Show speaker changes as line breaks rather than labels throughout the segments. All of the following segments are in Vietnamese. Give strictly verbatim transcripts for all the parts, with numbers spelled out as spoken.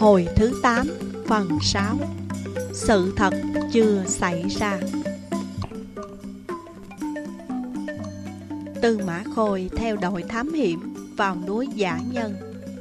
Hồi thứ tám, phần sáu. Sự thật chưa xảy ra. Tư Mã Khôi theo đội thám hiểm vào núi Dã Nhân.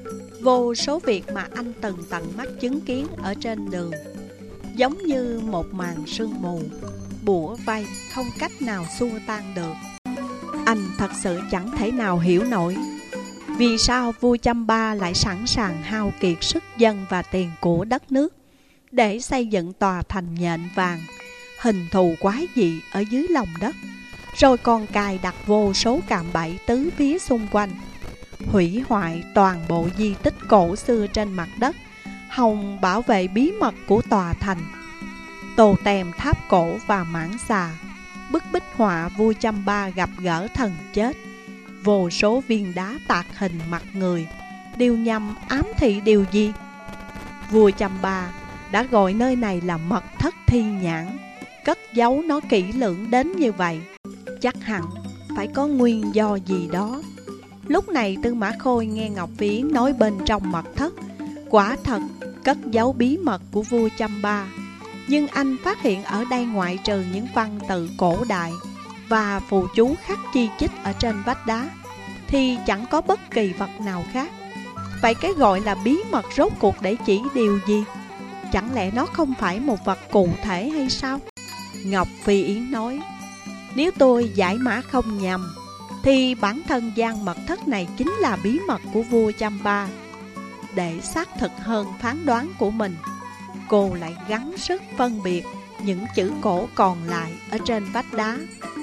Vô số việc mà anh từng tận mắt chứng kiến ở trên đường, giống như một màn sương mù bủa vây không cách nào xua tan được. Anh thật sự chẳng thể nào hiểu nổi vì sao vua Chăm Ba lại sẵn sàng hao kiệt sức dân và tiền của đất nước để xây dựng tòa thành nhện vàng hình thù quái dị ở dưới lòng đất, rồi còn cài đặt vô số cạm bẫy tứ phía xung quanh, hủy hoại toàn bộ di tích cổ xưa trên mặt đất, hòng bảo vệ bí mật của tòa thành. Tô tèm tháp cổ và mãng xà, bức bích họa vua Chăm Ba gặp gỡ thần chết, vô số viên đá tạc hình mặt người, đều nhằm ám thị điều gì? Vua Chăm Ba đã gọi nơi này là mật thất thi nhãn, cất giấu nó kỹ lưỡng đến như vậy, chắc hẳn phải có nguyên do gì đó. Lúc này Tư Mã Khôi nghe Ngọc Phi nói bên trong mật thất quả thật cất giấu bí mật của vua Chăm Ba, nhưng anh phát hiện ở đây ngoại trừ những văn tự cổ đại và phù chú khắc chi chít ở trên vách đá thì chẳng có bất kỳ vật nào khác. Vậy cái gọi là bí mật rốt cuộc để chỉ điều gì? Chẳng lẽ nó không phải một vật cụ thể hay sao? Ngọc Phi Yến nói, nếu tôi giải mã không nhầm thì bản thân gian mật thất này chính là bí mật của vua Chăm Ba. Để xác thực hơn phán đoán của mình, cô lại gắng sức phân biệt những chữ cổ còn lại ở trên vách đá.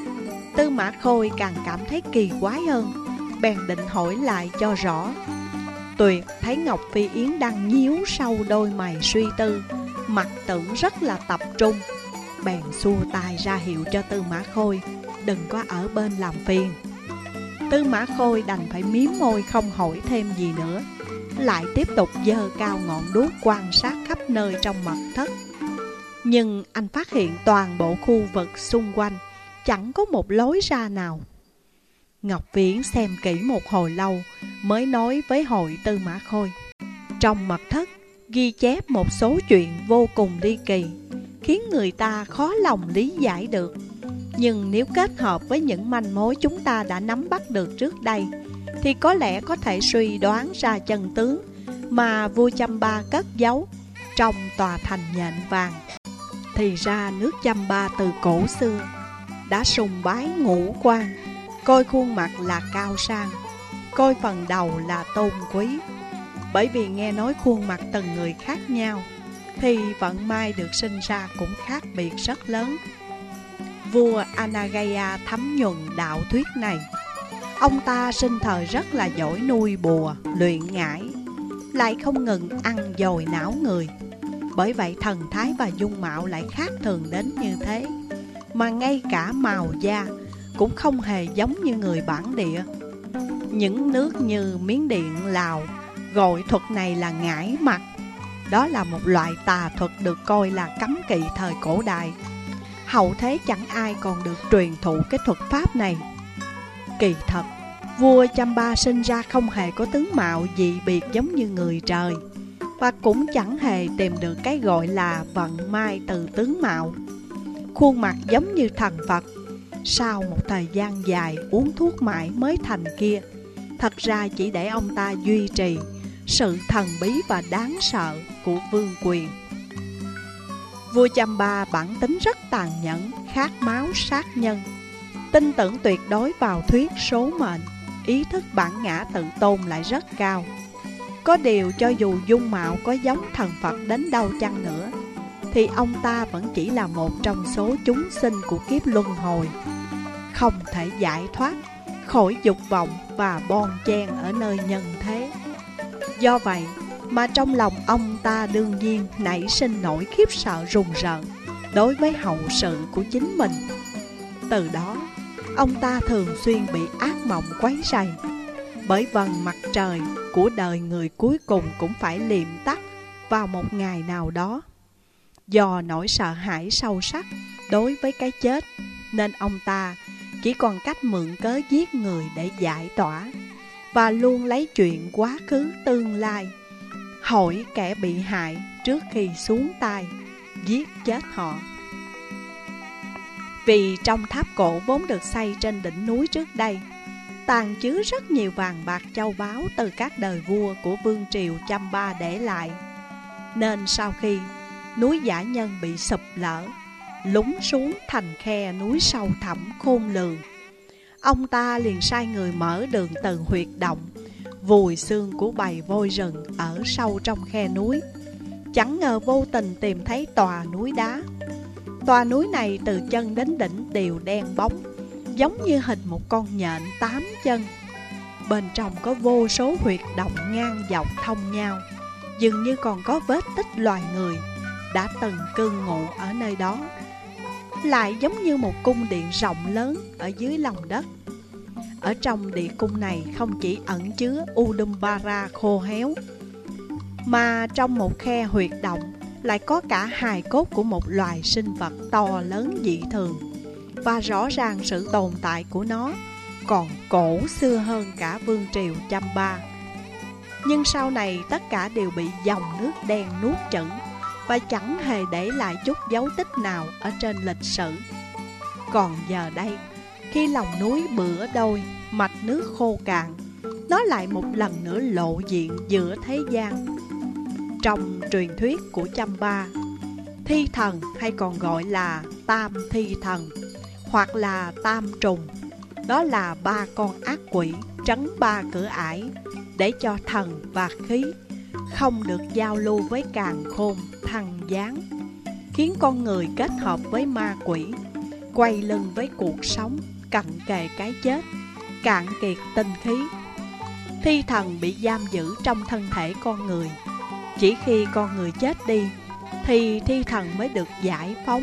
Tư Mã Khôi càng cảm thấy kỳ quái hơn, bèn định hỏi lại cho rõ. Tuyệt thấy Ngọc Phi Yến đang nhíu sâu đôi mày suy tư, mặt tưởng rất là tập trung, bèn xua tay ra hiệu cho Tư Mã Khôi đừng có ở bên làm phiền. Tư Mã Khôi đành phải miếm môi không hỏi thêm gì nữa, lại tiếp tục giơ cao ngọn đuốc quan sát khắp nơi trong mật thất. Nhưng anh phát hiện toàn bộ khu vực xung quanh chẳng có một lối ra nào. Ngọc Viễn xem kỹ một hồi lâu mới nói với hội Tư Mã Khôi, trong mật thất ghi chép một số chuyện vô cùng ly kỳ, khiến người ta khó lòng lý giải được. Nhưng nếu kết hợp với những manh mối chúng ta đã nắm bắt được trước đây, thì có lẽ có thể suy đoán ra chân tướng mà vua Chăm Ba cất giấu trong tòa thành nhện vàng. Thì ra nước Chăm Ba từ cổ xưa đã sùng bái ngũ quan, coi khuôn mặt là cao sang, coi phần đầu là tôn quý. Bởi vì nghe nói khuôn mặt từng người khác nhau, thì vận may được sinh ra cũng khác biệt rất lớn. Vua Anagaya thấm nhuần đạo thuyết này. Ông ta sinh thời rất là giỏi nuôi bùa, luyện ngải, lại không ngừng ăn dồi não người. Bởi vậy thần thái và dung mạo lại khác thường đến như thế, mà ngay cả màu da cũng không hề giống như người bản địa. Những nước như Miến Điện, Lào gọi thuật này là ngải mặt. Đó là một loại tà thuật được coi là cấm kỵ thời cổ đại. Hậu thế chẳng ai còn được truyền thụ cái thuật pháp này. Kỳ thật, vua Chăm Ba sinh ra không hề có tướng mạo dị biệt giống như người trời, và cũng chẳng hề tìm được cái gọi là vận may từ tướng mạo. Khuôn mặt giống như thần Phật, sau một thời gian dài uống thuốc mãi mới thành kia, thật ra chỉ để ông ta duy trì sự thần bí và đáng sợ của vương quyền. Vua Chăm Ba bản tính rất tàn nhẫn, khát máu sát nhân, tin tưởng tuyệt đối vào thuyết số mệnh, ý thức bản ngã tự tôn lại rất cao. Có điều cho dù dung mạo có giống thần Phật đến đâu chăng nữa, thì ông ta vẫn chỉ là một trong số chúng sinh của kiếp luân hồi, không thể giải thoát khỏi dục vọng và bon chen ở nơi nhân thế. Do vậy mà trong lòng ông ta đương nhiên nảy sinh nỗi khiếp sợ rùng rợn đối với hậu sự của chính mình. Từ đó, ông ta thường xuyên bị ác mộng quấy rầy, bởi vầng mặt trời của đời người cuối cùng cũng phải liệm tắt vào một ngày nào đó. Do nỗi sợ hãi sâu sắc đối với cái chết, nên ông ta chỉ còn cách mượn cớ giết người để giải tỏa, và luôn lấy chuyện quá khứ tương lai hỏi kẻ bị hại trước khi xuống tay giết chết họ. Vì trong tháp cổ vốn được xây trên đỉnh núi trước đây, tàng chứa rất nhiều vàng bạc châu báu từ các đời vua của vương triều Chăm Ba để lại, nên sau khi núi Dã Nhân bị sụp lở, lún xuống thành khe núi sâu thẳm khôn lường, ông ta liền sai người mở đường từ huyệt động, vùi xương của bầy voi rừng ở sâu trong khe núi. Chẳng ngờ vô tình tìm thấy tòa núi đá. Tòa núi này từ chân đến đỉnh đều đen bóng, giống như hình một con nhện tám chân. Bên trong có vô số huyệt động ngang dọc thông nhau, dường như còn có vết tích loài người đã từng cư ngụ ở nơi đó. Lại giống như một cung điện rộng lớn ở dưới lòng đất. Ở trong địa cung này không chỉ ẩn chứa Udumbara khô héo, mà trong một khe huyệt động lại có cả hài cốt của một loài sinh vật to lớn dị thường. Và rõ ràng sự tồn tại của nó còn cổ xưa hơn cả vương triều Chăm Ba. Nhưng sau này tất cả đều bị dòng nước đen nuốt chửng, và chẳng hề để lại chút dấu tích nào ở trên lịch sử. Còn giờ đây, khi lòng núi bữa đôi, mạch nước khô cạn, nó lại một lần nữa lộ diện giữa thế gian. Trong truyền thuyết của Chăm Ba, thi thần hay còn gọi là tam thi thần hoặc là tam trùng, đó là ba con ác quỷ trấn ba cửa ải để cho thần và khí không được giao lưu với càn khôn thăng giáng, khiến con người kết hợp với ma quỷ, quay lưng với cuộc sống, cận kề cái chết, cạn kiệt tinh khí. Thi thần bị giam giữ trong thân thể con người. Chỉ khi con người chết đi thì thi thần mới được giải phóng.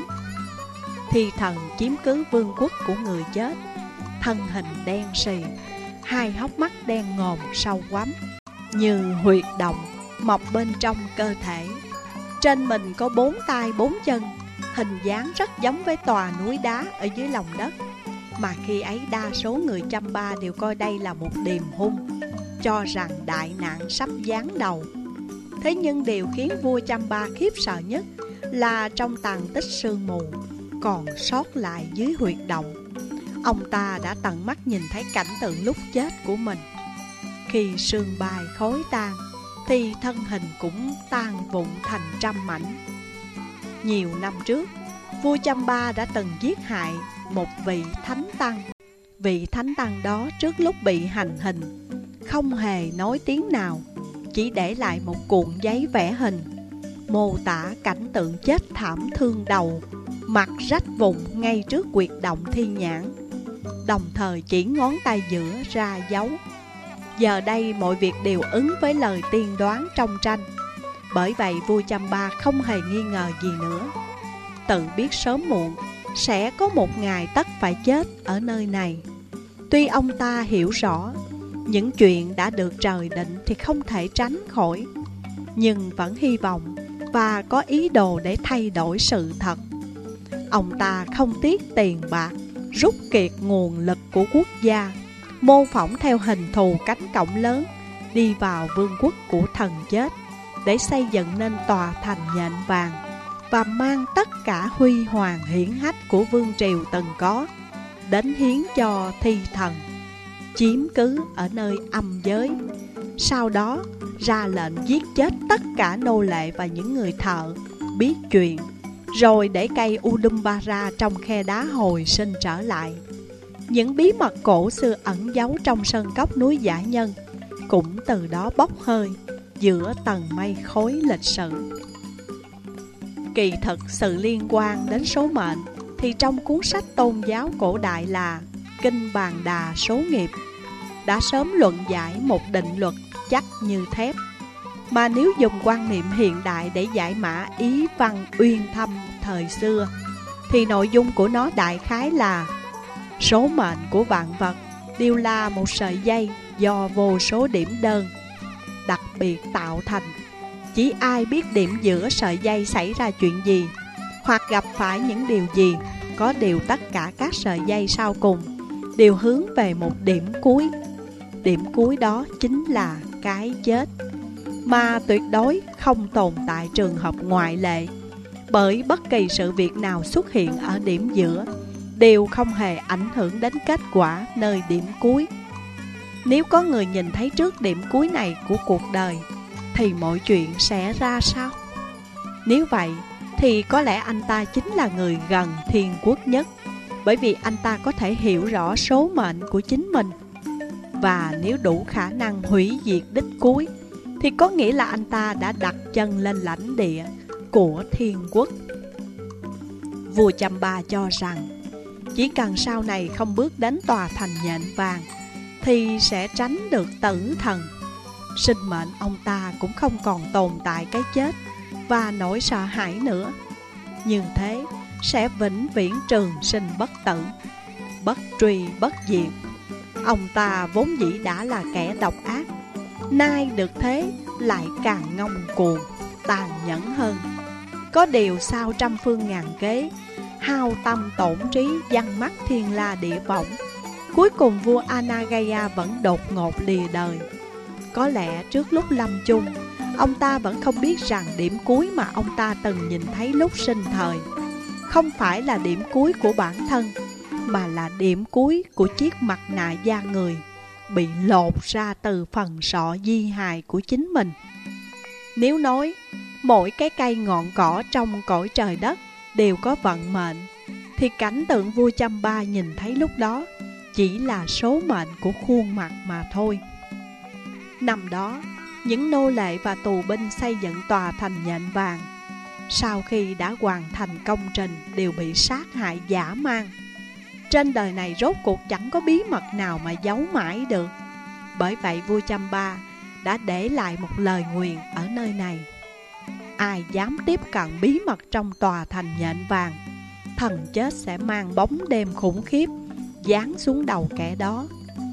Thi thần chiếm cứ vương quốc của người chết, thân hình đen sì, hai hốc mắt đen ngòm sâu quắm như huyệt động mọc bên trong cơ thể. Trên mình có bốn tay bốn chân, hình dáng rất giống với tòa núi đá ở dưới lòng đất. Mà khi ấy đa số người Chăm Ba đều coi đây là một điềm hung, cho rằng đại nạn sắp giáng đầu. Thế nhưng điều khiến vua Chăm Ba khiếp sợ nhất là trong tàn tích sương mù còn sót lại dưới huyệt động, ông ta đã tận mắt nhìn thấy cảnh tượng lúc chết của mình. Khi sương bay khói tan thì thân hình cũng tan vụn thành trăm mảnh. Nhiều năm trước, vua Chăm Ba đã từng giết hại một vị thánh tăng. Vị thánh tăng đó trước lúc bị hành hình không hề nói tiếng nào, chỉ để lại một cuộn giấy vẽ hình, mô tả cảnh tượng chết thảm thương đầu, mặt rách vụn ngay trước huyệt động thi nhãn, đồng thời chỉ ngón tay giữa ra dấu. Giờ đây mọi việc đều ứng với lời tiên đoán trong tranh. Bởi vậy vua Chăm Ba không hề nghi ngờ gì nữa, tự biết sớm muộn sẽ có một ngày tất phải chết ở nơi này. Tuy ông ta hiểu rõ những chuyện đã được trời định thì không thể tránh khỏi, nhưng vẫn hy vọng và có ý đồ để thay đổi sự thật. Ông ta không tiếc tiền bạc, rút kiệt nguồn lực của quốc gia, mô phỏng theo hình thù cánh cổng lớn, đi vào vương quốc của thần chết để xây dựng nên tòa thành nhện vàng, và mang tất cả huy hoàng hiển hách của vương triều từng có đến hiến cho thi thần, chiếm cứ ở nơi âm giới. Sau đó ra lệnh giết chết tất cả nô lệ và những người thợ biết chuyện, rồi để cây Udumbara trong khe đá hồi sinh trở lại. Những bí mật cổ xưa ẩn giấu trong sơn cốc núi Dã Nhân cũng từ đó bốc hơi giữa tầng mây khói lịch sử. Kỳ thực sự liên quan đến số mệnh thì trong cuốn sách tôn giáo cổ đại là Kinh Bàn Đà Số Nghiệp đã sớm luận giải một định luật chắc như thép, mà nếu dùng quan niệm hiện đại để giải mã ý văn uyên thâm thời xưa thì nội dung của nó đại khái là số mệnh của vạn vật đều là một sợi dây do vô số điểm đơn đặc biệt tạo thành. Chỉ ai biết điểm giữa sợi dây xảy ra chuyện gì hoặc gặp phải những điều gì, có điều tất cả các sợi dây sau cùng đều hướng về một điểm cuối. Điểm cuối đó chính là cái chết. mà tuyệt đối không tồn tại trường hợp ngoại lệ. Bởi bất kỳ sự việc nào xuất hiện ở điểm giữa đều không hề ảnh hưởng đến kết quả nơi điểm cuối. Nếu có người nhìn thấy trước điểm cuối này của cuộc đời thì mọi chuyện sẽ ra sao? Nếu vậy thì có lẽ anh ta chính là người gần thiên quốc nhất, bởi vì anh ta có thể hiểu rõ số mệnh của chính mình. Và nếu đủ khả năng hủy diệt đích cuối thì có nghĩa là anh ta đã đặt chân lên lãnh địa của thiên quốc. Vua Chăm Ba cho rằng chỉ cần sau này không bước đến tòa thành nhện vàng thì sẽ tránh được tử thần. Sinh mệnh ông ta cũng không còn tồn tại cái chết và nỗi sợ hãi nữa. Như thế sẽ vĩnh viễn trường sinh bất tử, bất truy bất diệt. Ông ta vốn dĩ đã là kẻ độc ác, nay được thế lại càng ngông cuồng, tàn nhẫn hơn. Có điều sau trăm phương ngàn kế, hao tâm tổn trí, giăng mắt thiên la địa võng, cuối cùng vua Anagaya vẫn đột ngột lìa đời. Có lẽ trước lúc lâm chung, ông ta vẫn không biết rằng điểm cuối mà ông ta từng nhìn thấy lúc sinh thời không phải là điểm cuối của bản thân, mà là điểm cuối của chiếc mặt nạ da người bị lột ra từ phần sọ di hài của chính mình. Nếu nói mỗi cái cây ngọn cỏ trong cõi trời đất đều có vận mệnh, thì cảnh tượng vua Chăm Ba nhìn thấy lúc đó chỉ là số mệnh của khuôn mặt mà thôi. Năm đó, những nô lệ và tù binh xây dựng tòa thành nhện vàng, sau khi đã hoàn thành công trình đều bị sát hại dã man. Trên đời này rốt cuộc chẳng có bí mật nào mà giấu mãi được. Bởi vậy vua Chăm Ba đã để lại một lời nguyền ở nơi này: ai dám tiếp cận bí mật trong tòa thành nhện vàng, thần chết sẽ mang bóng đêm khủng khiếp giáng xuống đầu kẻ đó.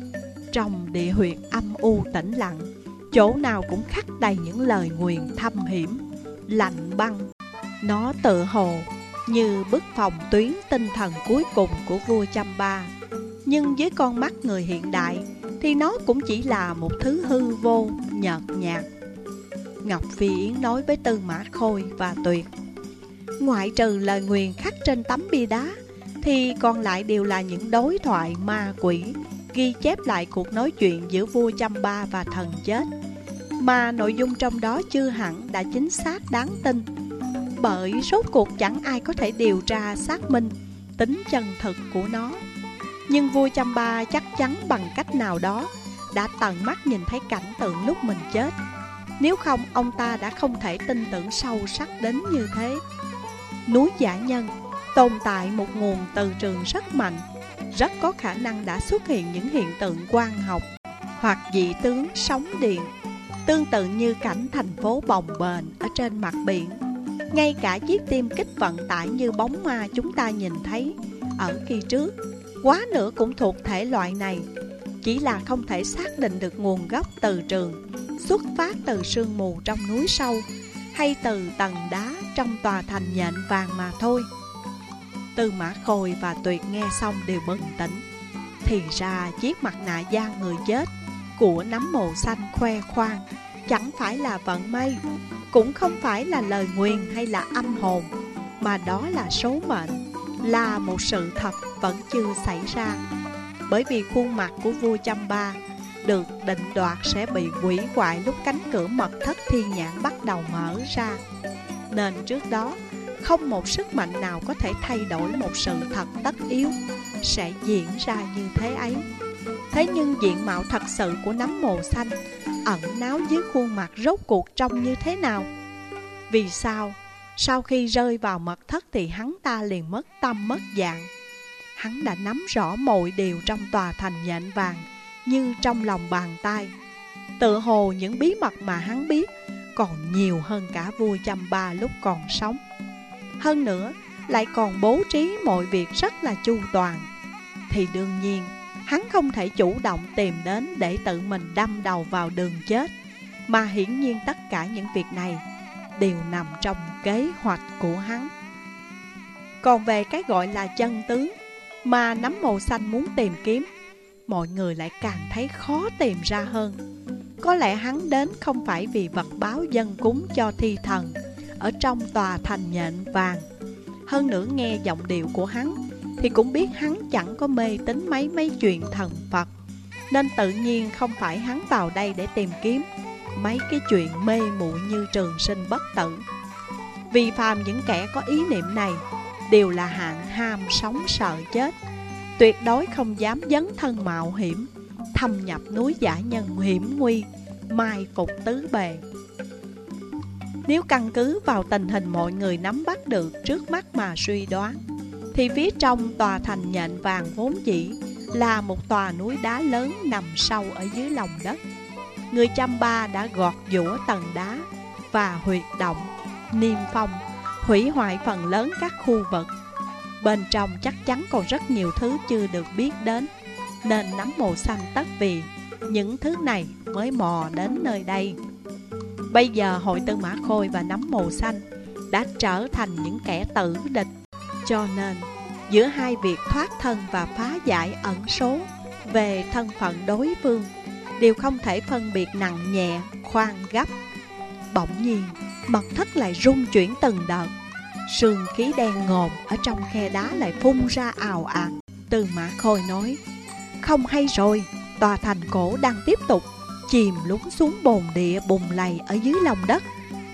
Trong địa huyệt âm u tĩnh lặng, chỗ nào cũng khắc đầy những lời nguyền thâm hiểm, lạnh băng. Nó tự hồ như bức phòng tuyến tinh thần cuối cùng của vua Chăm Ba. Nhưng với con mắt người hiện đại thì nó cũng chỉ là một thứ hư vô, nhợt nhạt. Ngọc Phi Yến nói với Tư Mã Khôi và Tuyệt: ngoại trừ lời nguyền khắc trên tấm bia đá thì còn lại đều là những đối thoại ma quỷ ghi chép lại cuộc nói chuyện giữa vua Chăm Ba và thần chết, mà nội dung trong đó chưa hẳn đã chính xác đáng tin. Bởi rốt cuộc chẳng ai có thể điều tra xác minh tính chân thực của nó. Nhưng vua Chăm Ba chắc chắn bằng cách nào đó đã tận mắt nhìn thấy cảnh tượng lúc mình chết. Nếu không, ông ta đã không thể tin tưởng sâu sắc đến như thế. Núi Dã Nhân tồn tại một nguồn từ trường rất mạnh, rất có khả năng đã xuất hiện những hiện tượng quang học hoặc dị tướng sóng điện, tương tự như cảnh thành phố bồng bềnh ở trên mặt biển. Ngay cả chiếc tim kích vận tải như bóng ma chúng ta nhìn thấy ở kỳ trước, quá nữa cũng thuộc thể loại này, chỉ là không thể xác định được nguồn gốc từ trường, xuất phát từ sương mù trong núi sâu hay từ tầng đá trong tòa thành nhện vàng mà thôi. Tư Mã Khôi và Tuyệt nghe xong đều bừng tỉnh. Thì ra chiếc mặt nạ da người chết của nấm mồ xanh khoe khoang chẳng phải là vận may, cũng không phải là lời nguyền hay là âm hồn, mà đó là số mệnh, là một sự thật vẫn chưa xảy ra. Bởi vì khuôn mặt của vua Chăm Ba được định đoạt sẽ bị hủy hoại lúc cánh cửa mật thất thiên nhãn bắt đầu mở ra, nên trước đó không một sức mạnh nào có thể thay đổi một sự thật tất yếu sẽ diễn ra như thế ấy. Thế nhưng diện mạo thật sự của nấm mồ xanh ẩn náu dưới khuôn mặt rốt cuộc trông như thế nào? Vì sao sau khi rơi vào mật thất thì hắn ta liền mất tâm mất dạng? Hắn đã nắm rõ mọi điều trong tòa thành nhện vàng như trong lòng bàn tay. Tự hồ những bí mật mà hắn biết còn nhiều hơn cả vua Chăm Ba lúc còn sống. Hơn nữa lại còn bố trí mọi việc rất là chu toàn. Thì đương nhiên hắn không thể chủ động tìm đến để tự mình đâm đầu vào đường chết, mà hiển nhiên tất cả những việc này đều nằm trong kế hoạch của hắn. Còn về cái gọi là chân tướng mà nấm mồ xanh muốn tìm kiếm, mọi người lại càng thấy khó tìm ra hơn. Có lẽ hắn đến không phải vì vật báo dân cúng cho thi thần ở trong tòa thành nhện vàng. Hơn nữa nghe giọng điệu của hắn thì cũng biết hắn chẳng có mê tín mấy mấy chuyện thần Phật, nên tự nhiên không phải hắn vào đây để tìm kiếm mấy cái chuyện mê muội như trường sinh bất tử. Vì phàm những kẻ có ý niệm này đều là hạng ham sống sợ chết, tuyệt đối không dám dấn thân mạo hiểm thâm nhập núi dã nhân hiểm nguy, mai phục tứ bề. Nếu căn cứ vào tình hình mọi người nắm bắt được trước mắt mà suy đoán, thì phía trong tòa thành nhện vàng vốn dĩ là một tòa núi đá lớn nằm sâu ở dưới lòng đất. Người chăm ba đã gọt giũa tầng đá và huyệt động, niêm phong, hủy hoại phần lớn các khu vực. Bên trong chắc chắn còn rất nhiều thứ chưa được biết đến, nên nắm mồ xanh tất vì những thứ này mới mò đến nơi đây. Bây giờ Hội Tư Mã Khôi và nắm mồ xanh đã trở thành những kẻ tử địch, cho nên giữa hai việc thoát thân và phá giải ẩn số về thân phận đối phương đều không thể phân biệt nặng nhẹ, khoan gấp. Bỗng nhiên mật thất lại rung chuyển từng đợt, sương khí đen ngòm ở trong khe đá lại phun ra ào ạt. Tư Mã Khôi nói: không hay rồi, tòa thành cổ đang tiếp tục chìm lún xuống bồn địa bùn lầy ở dưới lòng đất.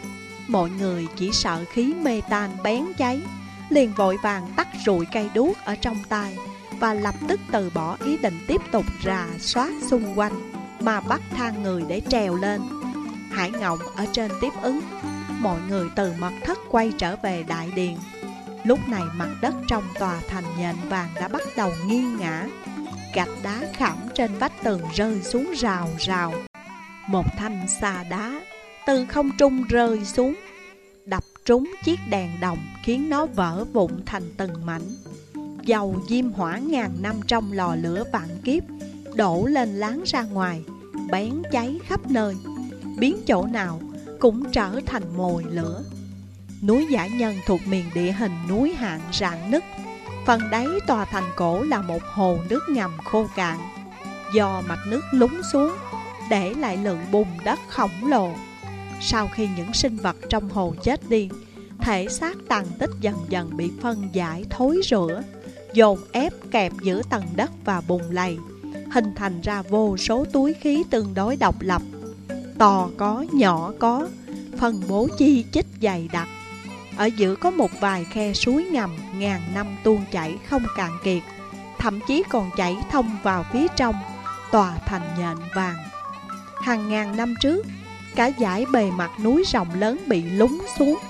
Mọi người chỉ sợ khí mê tan bén cháy, liền vội vàng tắt rụi cây đuốc ở trong tay và lập tức từ bỏ ý định tiếp tục rà soát xung quanh, mà bắt thang người để trèo lên. Hải Ngộng ở trên tiếp ứng. Mọi người từ mật thất quay trở về đại điện. Lúc này mặt đất trong tòa thành nhện vàng đã bắt đầu nghiêng ngã, gạch đá khảm trên vách tường rơi xuống rào rào. Một thanh xà đá từ không trung rơi xuống, đập trúng chiếc đèn đồng khiến nó vỡ vụn thành từng mảnh. Dầu diêm hỏa ngàn năm trong lò lửa vạn kiếp đổ lên láng ra ngoài, bén cháy khắp nơi, biến chỗ nào cũng trở thành mồi lửa. Núi Dã Nhân thuộc miền địa hình núi hạn rạn nứt. Phần đáy tòa thành cổ là một hồ nước ngầm khô cạn, do mạch nước lún xuống để lại lượng bùn đất khổng lồ. Sau khi những sinh vật trong hồ chết đi, thể xác tàn tích dần dần bị phân giải thối rữa, dồn ép kẹp giữa tầng đất và bùn lầy, hình thành ra vô số túi khí tương đối độc lập, to có, nhỏ có, phân bố chi chít dày đặc. Ở giữa có một vài khe suối ngầm ngàn năm tuôn chảy không cạn kiệt, thậm chí còn chảy thông vào phía trong tòa thành nhện vàng. Hàng ngàn năm trước, cả dải bề mặt núi rộng lớn bị lún xuống.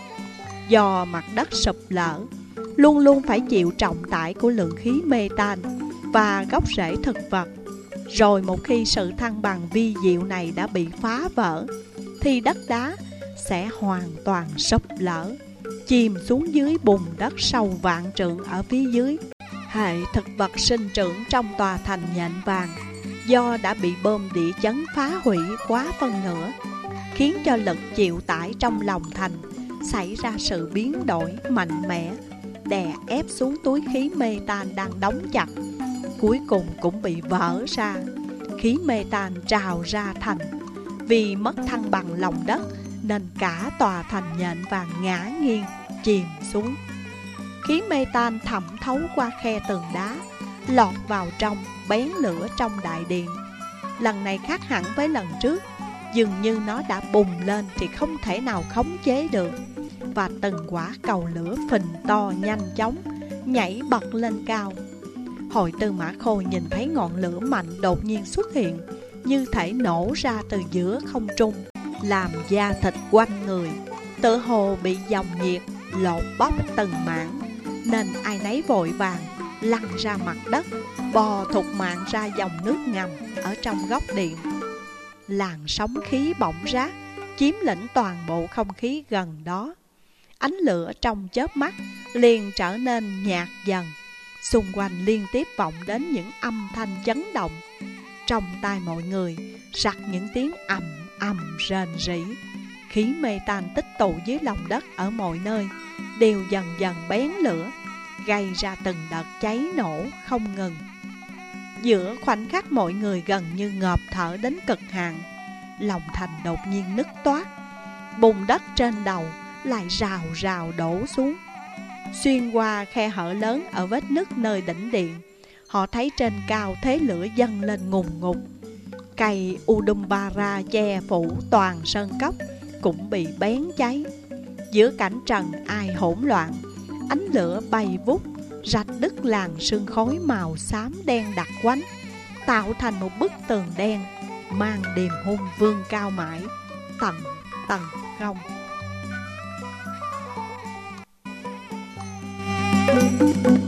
Do mặt đất sụp lở, luôn luôn phải chịu trọng tải của lượng khí mê tan và gốc rễ thực vật. Rồi một khi sự thăng bằng vi diệu này đã bị phá vỡ, thì đất đá sẽ hoàn toàn sụp lở, chìm xuống dưới bùn đất sâu vạn trượng ở phía dưới. Hệ thực vật sinh trưởng trong tòa thành nhện vàng do đã bị bom địa chấn phá hủy quá phân nửa, khiến cho lực chịu tải trong lòng thành xảy ra sự biến đổi mạnh mẽ, đè ép xuống túi khí mê tan đang đóng chặt. Cuối cùng cũng bị vỡ ra, khí mê tan trào ra thành. Vì mất thăng bằng lòng đất nên cả tòa thành nhện vàng ngã nghiêng, chìm xuống. Khí mê tan thẩm thấu qua khe tường đá, lọt vào trong, bén lửa trong đại điện. Lần này khác hẳn với lần trước, dường như nó đã bùng lên thì không thể nào khống chế được, và từng quả cầu lửa phình to nhanh chóng nhảy bật lên cao. Hội Tư Mã Khôi nhìn thấy ngọn lửa mạnh đột nhiên xuất hiện, như thể nổ ra từ giữa không trung, làm da thịt quanh người tựa hồ bị dòng nhiệt lột bóc từng mảng, nên ai nấy vội vàng lăn ra mặt đất, bò thục mạng ra dòng nước ngầm ở trong góc điện. Làn sóng khí bỏng rát chiếm lĩnh toàn bộ không khí gần đó. Ánh lửa trong chớp mắt liền trở nên nhạt dần. Xung quanh liên tiếp vọng đến những âm thanh chấn động. Trong tai mọi người rặt những tiếng ầm ầm rền rỉ. Khí mê tan tích tụ dưới lòng đất ở mọi nơi đều dần dần bén lửa, gây ra từng đợt cháy nổ không ngừng. Giữa khoảnh khắc mọi người gần như ngộp thở đến cực hạn, lòng thành đột nhiên nứt toát. Bùn đất trên đầu lại rào rào đổ xuống. Xuyên qua khe hở lớn ở vết nứt nơi đỉnh điện, họ thấy trên cao thế lửa dâng lên ngùn ngụt. Cây Udumbara che phủ toàn sơn cốc cũng bị bén cháy. Giữa cảnh trần ai hỗn loạn, ánh lửa bay vút, rạch đứt làn sương khói màu xám đen đặc quánh, tạo thành một bức tường đen mang điềm hung vươn cao mãi tận tầng không.